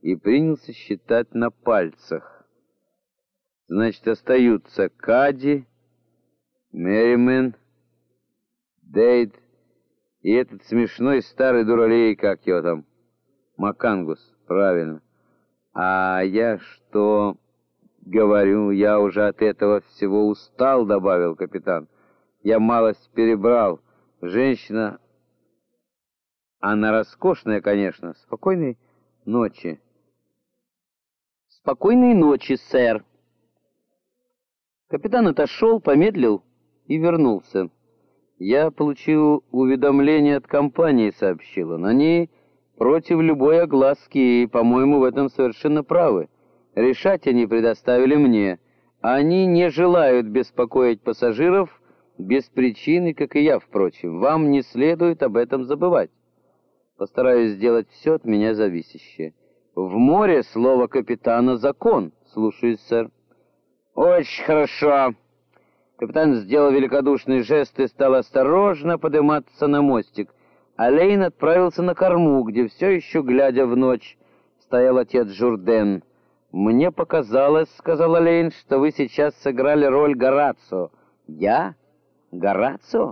и принялся считать на пальцах. Значит, остаются Кади, Мерримен, Дейд и этот смешной старый дуралей, как его там, Макангус, правильно. А я что говорю, я уже от этого всего устал, добавил капитан. Я малость перебрал. Женщина, она роскошная, конечно. Спокойной ночи. Спокойной ночи, сэр. Капитан отошел, помедлил и вернулся. Я получил уведомление от компании, сообщила. На ней против любой огласки, и, по-моему, в этом совершенно правы. Решать они предоставили мне. Они не желают беспокоить пассажиров без причины, как и я, впрочем. Вам не следует об этом забывать. Постараюсь сделать все от меня зависящее. В море слово капитана — закон. Слушаюсь, сэр. Очень хорошо. Капитан сделал великодушный жест и стал осторожно подниматься на мостик. Олейн отправился на корму, где все еще, глядя в ночь, стоял отец Журден. «Мне показалось, — сказал Олейн, — что вы сейчас сыграли роль Горацио». «Я? Горацио?»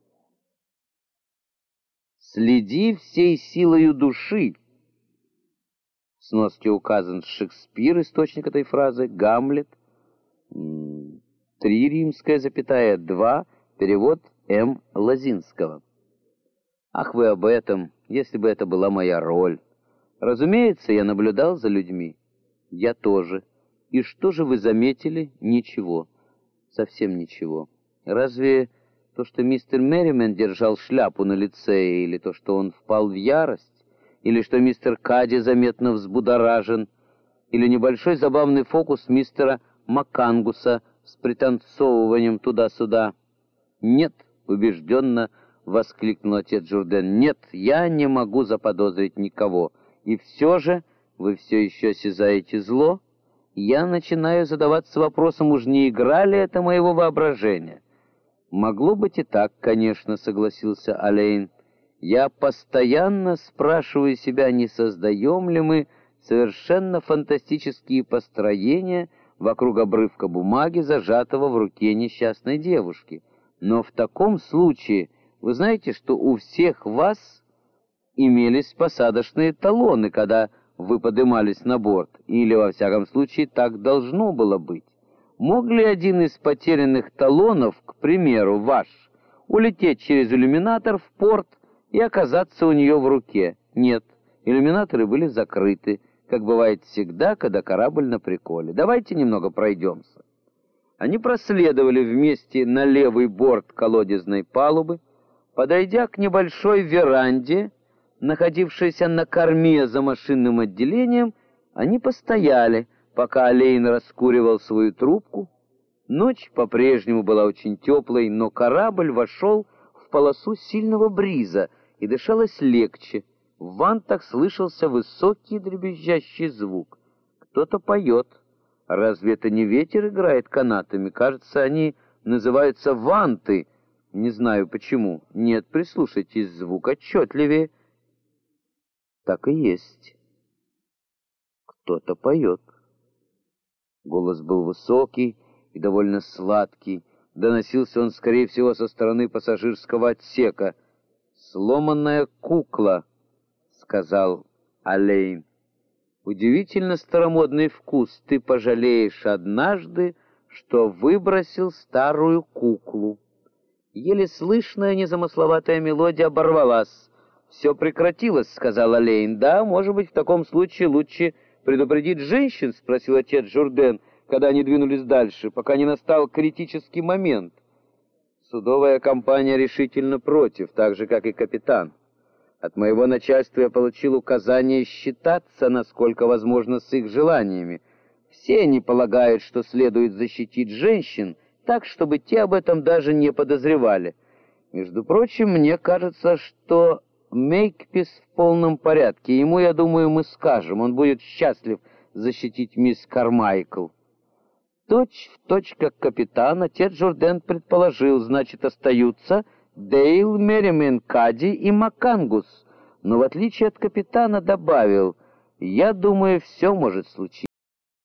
«Следи всей силою души». В сноске указан Шекспир, источник этой фразы, Гамлет, 3 римская запятая 2, перевод М. Лозинского. Ах, вы об этом, если бы это была моя роль. Разумеется, я наблюдал за людьми. Я тоже. И что же вы заметили? Ничего. Совсем ничего. Разве то, что мистер Мерримен держал шляпу на лице, или то, что он впал в ярость, или что мистер Кади заметно взбудоражен, или небольшой забавный фокус мистера Макангуса с пританцовыванием туда-сюда? Нет, убежденно воскликнул отец Журден. Нет, я не могу заподозрить никого. И все же вы все еще осязаете зло? Я начинаю задаваться вопросом, уж не игра ли это моего воображения? Могло быть и так, конечно, согласился Олейн. Я постоянно спрашиваю себя, не создаем ли мы совершенно фантастические построения вокруг обрывка бумаги, зажатого в руке несчастной девушки. Но в таком случае, вы знаете, что у всех вас имелись посадочные талоны, когда вы поднимались на борт, или, во всяком случае, так должно было быть. Мог ли один из потерянных талонов, к примеру, ваш, улететь через иллюминатор в порт и оказаться у нее в руке? Нет, иллюминаторы были закрыты, как бывает всегда, когда корабль на приколе. Давайте немного пройдемся. Они проследовали вместе на левый борт колодезной палубы. Подойдя к небольшой веранде, находившейся на корме за машинным отделением, они постояли, пока Олейн раскуривал свою трубку. Ночь по-прежнему была очень теплой, но корабль вошел в полосу сильного бриза, и дышалось легче. В вантах слышался высокий дребезжащий звук. Кто-то поет. Разве это не ветер играет канатами? Кажется, они называются ванты. Не знаю почему. Нет, прислушайтесь, звук отчетливее. Так и есть. Кто-то поет. Голос был высокий и довольно сладкий. Доносился он, скорее всего, со стороны пассажирского отсека. «Сломанная кукла», — сказал Олейн. «Удивительно старомодный вкус. Ты пожалеешь однажды, что выбросил старую куклу». Еле слышная незамысловатая мелодия оборвалась. «Все прекратилось», — сказал Олейн. «Да, может быть, в таком случае лучше предупредить женщин?» — спросил отец Журден, когда они двинулись дальше, пока не настал критический момент. Судовая компания решительно против, так же, как и капитан. От моего начальства я получил указание считаться, насколько возможно, с их желаниями. Все они полагают, что следует защитить женщин, так, чтобы те об этом даже не подозревали. Между прочим, мне кажется, что Мейкпис в полном порядке. Ему, я думаю, мы скажем. Он будет счастлив защитить мисс Кармайкл. Точь в точь, как капитан, отец Журден предположил, значит, остаются Дейл, Мерримен, Кади и Макангус. Но в отличие от капитана добавил: Я думаю, все может случиться.